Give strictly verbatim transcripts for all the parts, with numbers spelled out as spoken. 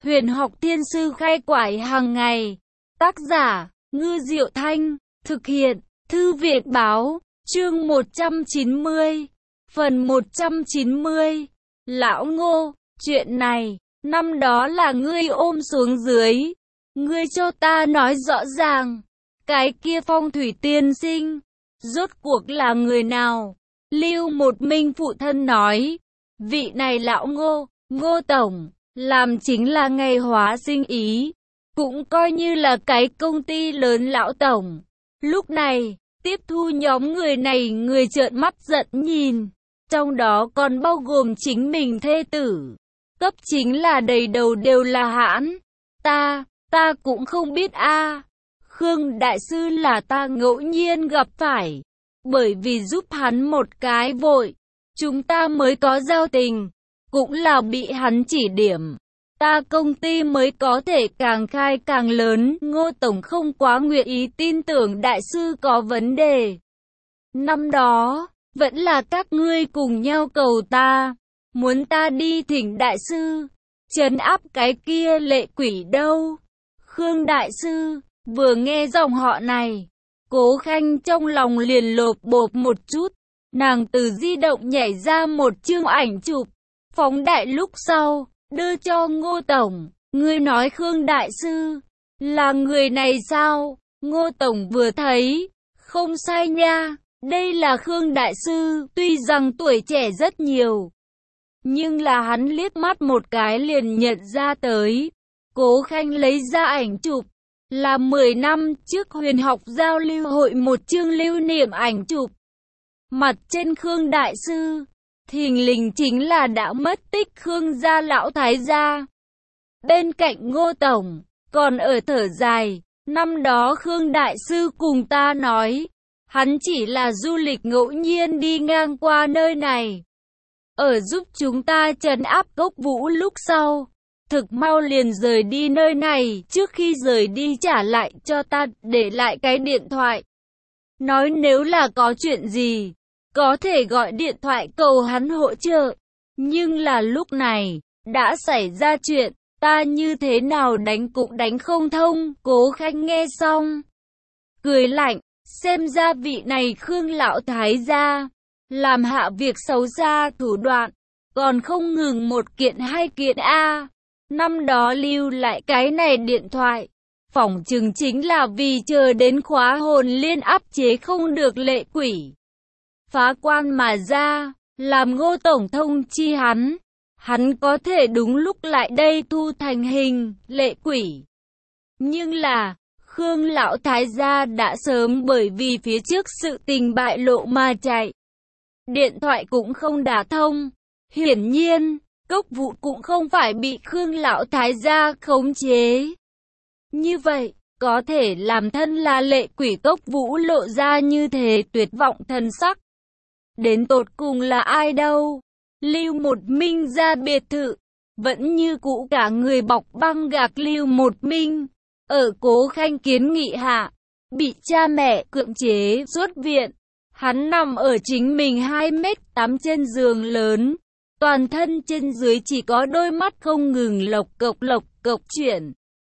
Huyền học thiên sư khai quải hàng ngày. Tác giả, Ngư Diệu Thanh. Thực hiện, Thư viện báo. Chương một trăm chín mươi. Phần một trăm chín mươi. Lão Ngô, chuyện này, năm đó là ngươi ôm xuống dưới. Ngươi cho ta nói rõ ràng. Cái kia Phong thủy tiên sinh, rốt cuộc là người nào? Lưu Một Minh phụ thân nói. Vị này lão Ngô, Ngô Tổng, làm chính là ngày hóa sinh ý. Cũng coi như là cái công ty lớn lão tổng. Lúc này, tiếp thu nhóm người này người trợn mắt giận nhìn. Trong đó còn bao gồm chính mình thê tử. Cấp chính là đầy đầu đều là hãn. Ta, ta cũng không biết a. Khương Đại Sư là ta ngẫu nhiên gặp phải. Bởi vì giúp hắn một cái vội, chúng ta mới có giao tình. Cũng là bị hắn chỉ điểm. Ta công ty mới có thể càng khai càng lớn. Ngô Tổng không quá nguyện ý tin tưởng Đại Sư có vấn đề. Năm đó, vẫn là các ngươi cùng nhau cầu ta. Muốn ta đi thỉnh Đại Sư, trấn áp cái kia lệ quỷ đâu. Khương Đại Sư, vừa nghe dòng họ này, Cố Khanh trong lòng liền lộp bộp một chút. Nàng từ di động nhảy ra một chương ảnh chụp, phóng đại lúc sau, đưa cho Ngô Tổng. Ngươi nói Khương Đại Sư là người này sao? Ngô Tổng vừa thấy, không sai nha, đây là Khương Đại Sư. Tuy rằng tuổi trẻ rất nhiều, nhưng là hắn liếc mắt một cái liền nhận ra tới. Cố Khanh lấy ra ảnh chụp, là mười năm trước huyền học giao lưu hội một chương lưu niệm ảnh chụp. Mặt trên Khương Đại Sư, thình lình chính là đã mất tích Khương gia lão thái gia. Bên cạnh Ngô Tổng, còn ở thở dài, năm đó Khương Đại Sư cùng ta nói, hắn chỉ là du lịch ngẫu nhiên đi ngang qua nơi này. Ở giúp chúng ta trấn áp Cốc Vũ lúc sau, thực mau liền rời đi nơi này, trước khi rời đi trả lại cho ta, để lại cái điện thoại. Nói nếu là có chuyện gì, có thể gọi điện thoại cầu hắn hỗ trợ. Nhưng là lúc này, đã xảy ra chuyện, ta như thế nào đánh cũng đánh không thông. Cố Khanh nghe xong, cười lạnh, xem ra vị này Khương lão thái gia, làm hạ việc xấu xa thủ đoạn, còn không ngừng một kiện hai kiện a. Năm đó lưu lại cái này điện thoại, phỏng chừng chính là vì chờ đến khóa hồn liên áp chế không được lệ quỷ. Phá quan mà ra, làm Ngô Tổng thông chi hắn, hắn có thể đúng lúc lại đây thu thành hình, lệ quỷ. Nhưng là, Khương lão thái gia đã sớm bởi vì phía trước sự tình bại lộ mà chạy. Điện thoại cũng không đả thông, hiển nhiên, Cốc Vũ cũng không phải bị Khương lão thái gia khống chế. Như vậy, có thể làm thân là lệ quỷ Cốc Vũ lộ ra như thế tuyệt vọng thần sắc. Đến tột cùng là ai đâu? Lưu Một Minh ra biệt thự, vẫn như cũ cả người bọc băng gạc. Lưu Một Minh, ở Cố Khanh kiến nghị hạ, bị cha mẹ cưỡng chế xuất viện. Hắn nằm ở chính mình hai mét tám trên giường lớn, toàn thân trên dưới chỉ có đôi mắt không ngừng lộc cộc lộc cộc chuyển.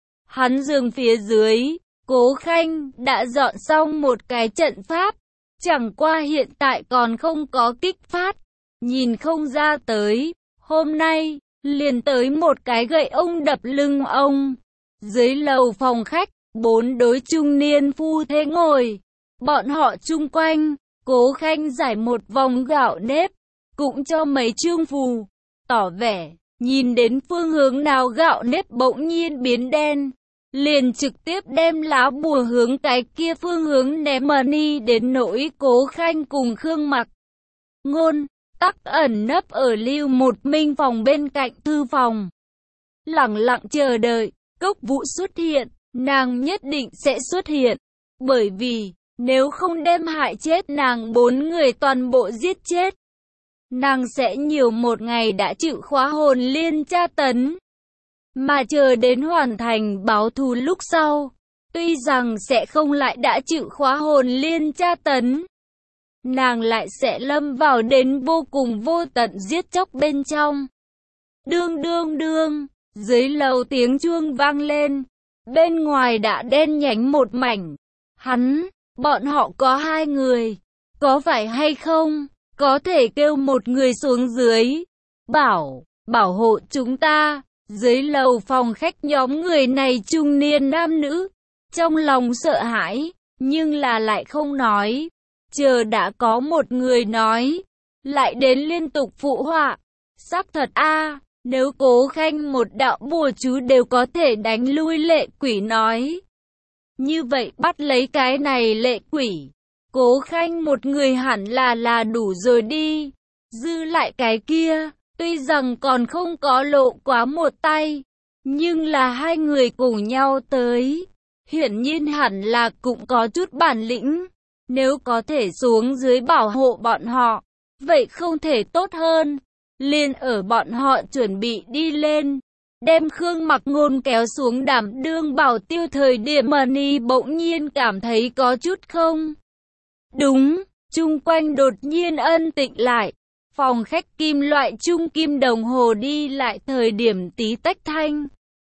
Hắn giường phía dưới, Cố Khanh đã dọn xong một cái trận pháp, chẳng qua hiện tại còn không có kích phát. Nhìn không ra tới, hôm nay, liền tới một cái gậy ông đập lưng ông. Dưới lầu phòng khách, bốn đối trung niên phu thế ngồi. Bọn họ chung quanh, Cố Khanh giải một vòng gạo nếp, cũng cho mấy chương phù, tỏ vẻ, nhìn đến phương hướng nào gạo nếp bỗng nhiên biến đen, liền trực tiếp đem lá bùa hướng cái kia phương hướng ném money. Đến nỗi Cố Khanh cùng Khương Mặc Ngôn, tắc ẩn nấp ở Lưu Một Minh phòng bên cạnh thư phòng, lẳng lặng chờ đợi Cốc Vũ xuất hiện. Nàng nhất định sẽ xuất hiện, bởi vì nếu không đem hại chết nàng bốn người toàn bộ giết chết, nàng sẽ nhiều một ngày đã chịu khóa hồn liên tra tấn. Mà chờ đến hoàn thành báo thù lúc sau, tuy rằng sẽ không lại đã chịu khóa hồn liên tra tấn, nàng lại sẽ lâm vào đến vô cùng vô tận giết chóc bên trong. Đương đương đương, Dưới lầu tiếng chuông vang lên, bên ngoài đã đen nhánh một mảnh. Hắn, bọn họ có hai người, có phải hay không? Có thể kêu một người xuống dưới, bảo, bảo hộ chúng ta. Dưới lầu phòng khách nhóm người này trung niên nam nữ, trong lòng sợ hãi, nhưng là lại không nói. Chờ đã có một người nói, lại đến liên tục phụ họa. Sắc thật a, nếu Cố Khanh một đạo bùa chú đều có thể đánh lui lệ quỷ nói. Như vậy bắt lấy cái này lệ quỷ, Cố Khanh một người hẳn là là đủ rồi đi. Dư lại cái kia, tuy rằng còn không có lộ quá một tay, nhưng là hai người cùng nhau tới, hiển nhiên hẳn là cũng có chút bản lĩnh. Nếu có thể xuống dưới bảo hộ bọn họ, vậy không thể tốt hơn. Liền ở bọn họ chuẩn bị đi lên, đem Khương Mặc Ngôn kéo xuống đảm đương bảo tiêu thời điểm Mani bỗng nhiên cảm thấy có chút không đúng, chung quanh đột nhiên ân tĩnh lại. Phòng khách kim loại trung kim đồng hồ đi lại thời điểm tí tách thanh.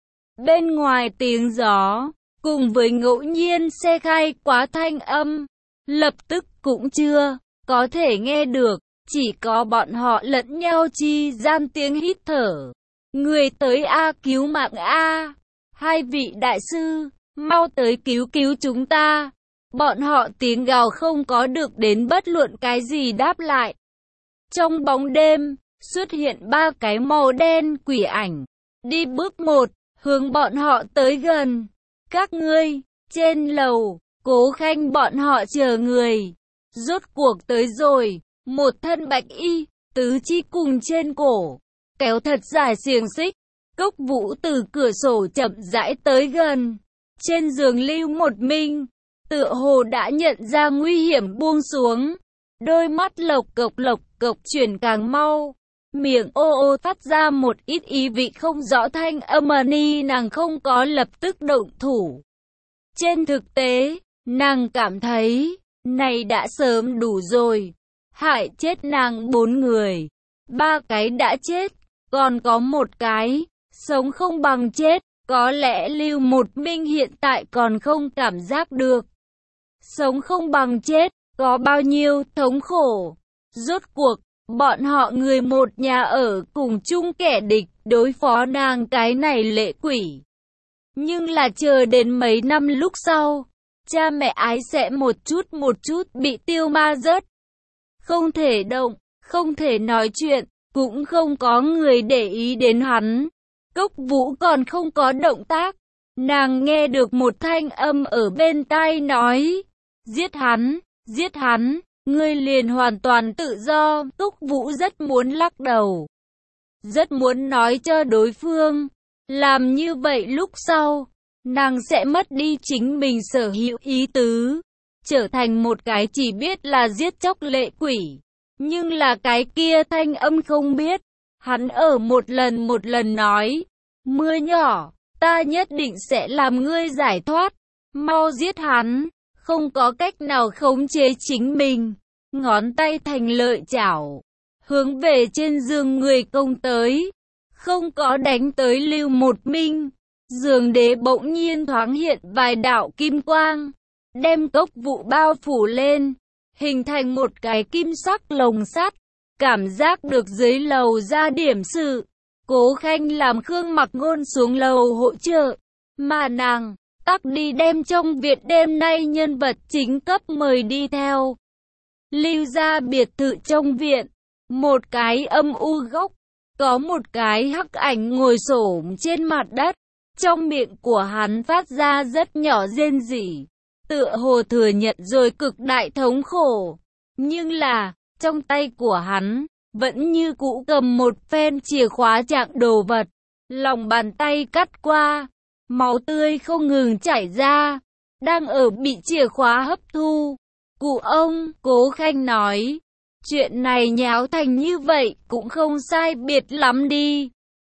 Bên ngoài tiếng gió, cùng với ngẫu nhiên xe khai quá thanh âm, lập tức cũng chưa có thể nghe được, chỉ có bọn họ lẫn nhau chi gian tiếng hít thở. Người tới a, cứu mạng a, hai vị đại sư, mau tới cứu cứu chúng ta. Bọn họ tiếng gào không có được đến bất luận cái gì đáp lại. Trong bóng đêm, xuất hiện ba cái màu đen quỷ ảnh, đi bước một, hướng bọn họ tới gần. Các ngươi, trên lầu, Cố Khanh bọn họ chờ người. Rốt cuộc tới rồi, một thân bạch y, tứ chi cùng trên cổ, kéo thật dài xiềng xích. Cốc Vũ từ cửa sổ chậm rãi tới gần. Trên giường lưu một mình, tựa hồ đã nhận ra nguy hiểm buông xuống. Đôi mắt lộc cộc lộc cộc chuyển càng mau, miệng ô ô phát ra một ít ý vị không rõ thanh âm. Ni nàng không có lập tức động thủ. Trên thực tế, nàng cảm thấy, này đã sớm đủ rồi. Hại chết nàng bốn người, ba cái đã chết, còn có một cái, sống không bằng chết. Có lẽ Lưu Một Minh hiện tại còn không cảm giác được. Sống không bằng chết, có bao nhiêu thống khổ. Rốt cuộc, bọn họ người một nhà ở cùng chung kẻ địch đối phó nàng cái này lệ quỷ. Nhưng là chờ đến mấy năm lúc sau, cha mẹ ái sẽ một chút một chút bị tiêu ma rớt. Không thể động, không thể nói chuyện, cũng không có người để ý đến hắn. Cốc Vũ còn không có động tác. Nàng nghe được một thanh âm ở bên tai nói, giết hắn, giết hắn, ngươi liền hoàn toàn tự do. Cốc Vũ rất muốn lắc đầu, rất muốn nói cho đối phương, làm như vậy lúc sau, nàng sẽ mất đi chính mình sở hữu ý tứ, trở thành một cái chỉ biết là giết chóc lệ quỷ. Nhưng là cái kia thanh âm không biết. Hắn ở một lần một lần nói, mưa nhỏ, ta nhất định sẽ làm ngươi giải thoát, mau giết hắn. Không có cách nào khống chế chính mình, ngón tay thành lợi chảo, hướng về trên giường người công tới, không có đánh tới Lưu Một Minh. Giường đế bỗng nhiên thoáng hiện vài đạo kim quang, đem Cốc Vũ bao phủ lên, hình thành một cái kim sắc lồng sắt. Cảm giác được dưới lầu ra điểm sự, Cố Khanh làm Khương Mặc Ngôn xuống lầu hỗ trợ, mà nàng tắc đi đem trong viện đêm nay nhân vật chính cấp mời đi theo. Lưu ra biệt thự trong viện, một cái âm u góc, có một cái hắc ảnh ngồi xổm trên mặt đất, trong miệng của hắn phát ra rất nhỏ rên rỉ, tựa hồ thừa nhận rồi cực đại thống khổ. Nhưng là, trong tay của hắn, vẫn như cũ cầm một phen chìa khóa trạng đồ vật, lòng bàn tay cắt qua, máu tươi không ngừng chảy ra, đang ở bị chìa khóa hấp thu. Cụ ông, Cố Khanh nói, chuyện này nháo thành như vậy cũng không sai biệt lắm đi.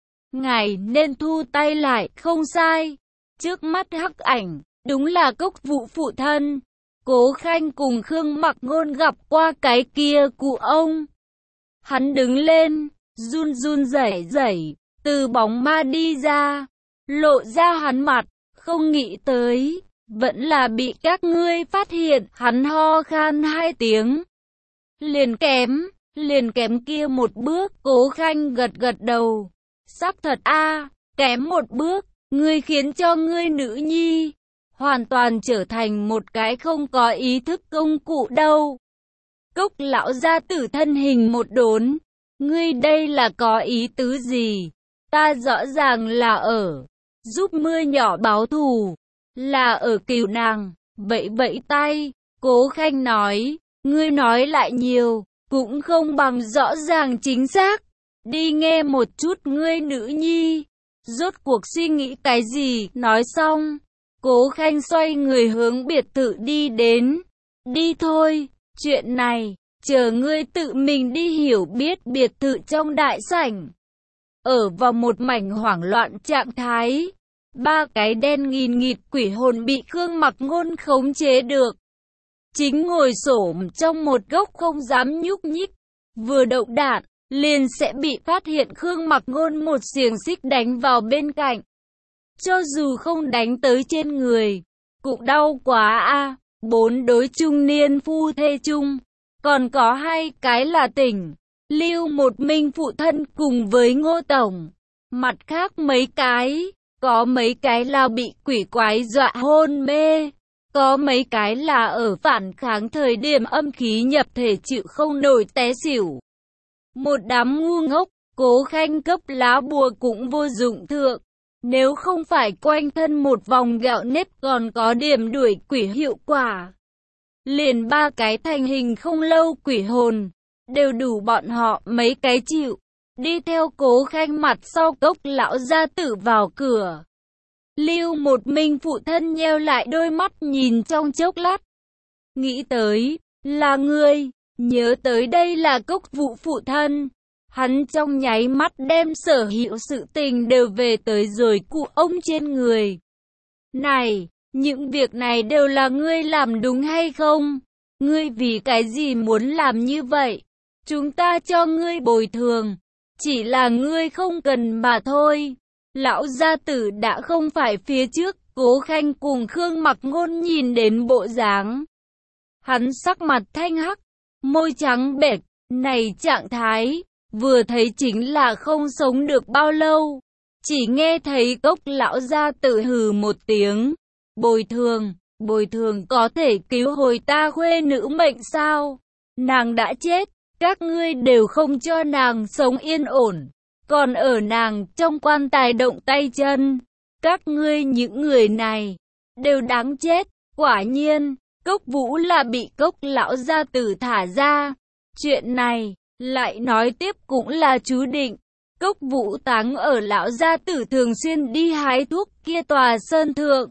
Ngài nên thu tay lại, không sai. Trước mắt hắc ảnh, đúng là Cốc Vũ phụ thân. Cố Khanh cùng Khương Mặc Ngôn gặp qua cái kia cụ ông. Hắn đứng lên, run run rẩy rẩy, từ bóng ma đi ra, lộ ra hắn mặt, không nghĩ tới, vẫn là bị các ngươi phát hiện, hắn ho khan hai tiếng. Liền kém, liền kém kia một bước, Cố Khanh gật gật đầu. Sắc thật a, kém một bước, ngươi khiến cho ngươi nữ nhi hoàn toàn trở thành một cái không có ý thức công cụ đâu. Cốc lão gia tử thân hình một đốn, ngươi đây là có ý tứ gì? Ta rõ ràng là ở giúp mưa nhỏ báo thù, là ở cứu nàng. Vẫy vẫy tay, Cố Khanh nói, ngươi nói lại nhiều, cũng không bằng rõ ràng chính xác. Đi nghe một chút ngươi nữ nhi, rốt cuộc suy nghĩ cái gì? Nói xong, Cố Khanh xoay người hướng biệt thự đi đến. Đi thôi, chuyện này, chờ ngươi tự mình đi hiểu biết. Biệt thự trong đại sảnh, ở vào một mảnh hoảng loạn trạng thái. Ba cái đen nghìn nghịt quỷ hồn bị Khương Mặc Ngôn khống chế được, chính ngồi xổm trong một góc không dám nhúc nhích. Vừa động đạn, liền sẽ bị phát hiện. Khương Mặc Ngôn một xiềng xích đánh vào bên cạnh, cho dù không đánh tới trên người, cũng đau quá a. Bốn đối trung niên phu thê chung, còn có hai cái là tỉnh Lưu một Minh phụ thân cùng với Ngô tổng. Mặt khác mấy cái, có mấy cái là bị quỷ quái dọa hôn mê, có mấy cái là ở phản kháng thời điểm âm khí nhập thể chịu không nổi té xỉu. Một đám ngu ngốc. Cố Khanh cấp lá bùa cũng vô dụng thượng, nếu không phải quanh thân một vòng gạo nếp còn có điểm đuổi quỷ hiệu quả, liền ba cái thành hình không lâu quỷ hồn đều đủ bọn họ mấy cái chịu. Đi theo Cố Khanh mặt sau, Cốc lão gia tử vào cửa. Lưu một Minh phụ thân nheo lại đôi mắt nhìn trong chốc lát, nghĩ tới là ngươi, nhớ tới đây là Cốc Vũ phụ thân. Hắn trong nháy mắt đem sở hữu sự tình đều về tới rồi cụ ông trên người. Này, những việc này đều là ngươi làm đúng hay không? Ngươi vì cái gì muốn làm như vậy? Chúng ta cho ngươi bồi thường, chỉ là ngươi không cần mà thôi. Lão gia tử đã không phải phía trước. Cố Khanh cùng Khương Mặc Ngôn nhìn đến bộ dáng, hắn sắc mặt thanh hắc, môi trắng bệch, này trạng thái, vừa thấy chính là không sống được bao lâu. Chỉ nghe thấy Cốc lão gia tử hừ một tiếng, bồi thường, bồi thường có thể cứu hồi ta khuê nữ mệnh sao? Nàng đã chết, các ngươi đều không cho nàng sống yên ổn, còn ở nàng trong quan tài động tay chân. Các ngươi những người này đều đáng chết. Quả nhiên, Cốc Vũ là bị Cốc lão gia tử thả ra. Chuyện này lại nói tiếp cũng là chú định. Cốc Vũ táng ở lão gia tử thường xuyên đi hái thuốc kia tòa sơn thượng.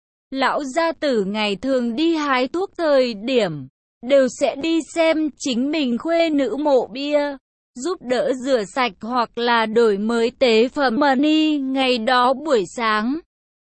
Lão gia tử ngày thường đi hái thuốc thời điểm, đều sẽ đi xem chính mình khuê nữ mộ bia, giúp đỡ rửa sạch hoặc là đổi mới tế phẩm money. Ngày đó buổi sáng,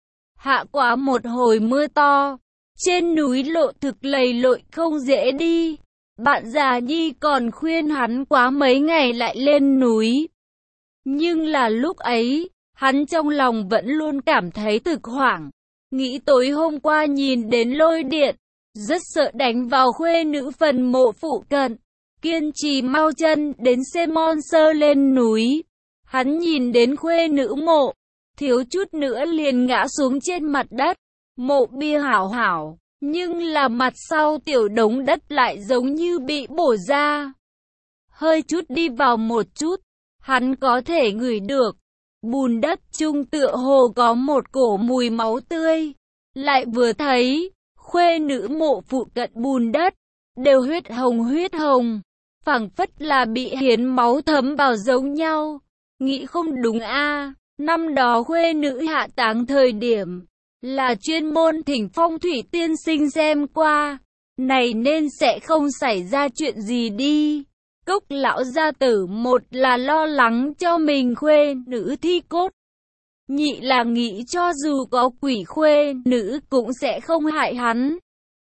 hạ quá một hồi mưa to, trên núi lộ thực lầy lội không dễ đi. Bạn già nhi còn khuyên hắn quá mấy ngày lại lên núi. Nhưng là lúc ấy, hắn trong lòng vẫn luôn cảm thấy thực hoảng. Nghĩ tối hôm qua nhìn đến lôi điện, rất sợ đánh vào khuê nữ phần mộ phụ cận. Kiên trì mau chân đến xe mon sơ lên núi. Hắn nhìn đến khuê nữ mộ, thiếu chút nữa liền ngã xuống trên mặt đất. Mộ bia hảo hảo, nhưng là mặt sau tiểu đống đất lại giống như bị bổ ra. Hơi chút đi vào một chút, hắn có thể ngửi được, bùn đất chung tựa hồ có một cổ mùi máu tươi. Lại vừa thấy, khuê nữ mộ phụ cận bùn đất, đều huyết hồng huyết hồng, phảng phất là bị hiến máu thấm vào giống nhau. Nghĩ không đúng a, năm đó khuê nữ hạ táng thời điểm, là chuyên môn thỉnh phong thủy tiên sinh xem qua, này nên sẽ không xảy ra chuyện gì đi. Cốc lão gia tử một là lo lắng cho mình khuê nữ thi cốt, nhị là nghĩ cho dù có quỷ khuê nữ cũng sẽ không hại hắn.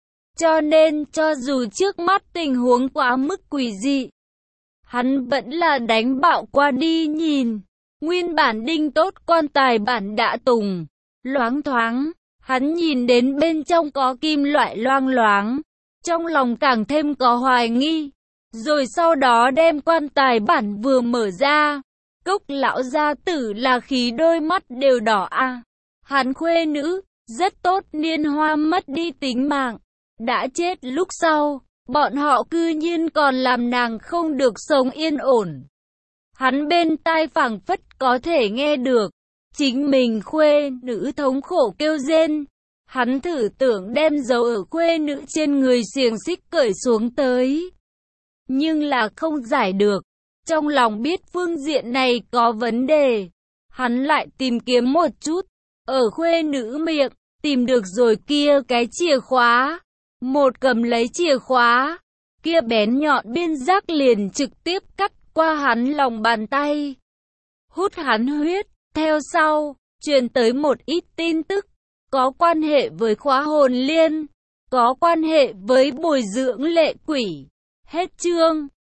Cho nên cho dù trước mắt tình huống quá mức quỷ dị, hắn vẫn là đánh bạo qua đi nhìn. Nguyên bản đinh tốt quan tài bản đã tùng. Loáng thoáng, hắn nhìn đến bên trong có kim loại loang loáng. Trong lòng càng thêm có hoài nghi. Rồi sau đó đem quan tài bản vừa mở ra. Cốc lão gia tử là khí đôi mắt đều đỏ a. Hắn khuê nữ, rất tốt niên hoa mất đi tính mạng. Đã chết lúc sau, bọn họ cư nhiên còn làm nàng không được sống yên ổn. Hắn bên tai phảng phất có thể nghe được. Chính mình khuê nữ thống khổ kêu rên. Hắn thử tưởng đem dấu ở khuê nữ trên người xiềng xích cởi xuống tới. Nhưng là không giải được. Trong lòng biết phương diện này có vấn đề. Hắn lại tìm kiếm một chút. Ở khuê nữ miệng, tìm được rồi kia cái chìa khóa. Một cầm lấy chìa khóa. Kia bén nhọn biên giác liền trực tiếp cắt qua hắn lòng bàn tay. Hút hắn huyết. Theo sau, truyền tới một ít tin tức. Có quan hệ với khóa hồn liên. Có quan hệ với bồi dưỡng lệ quỷ. Hết chương.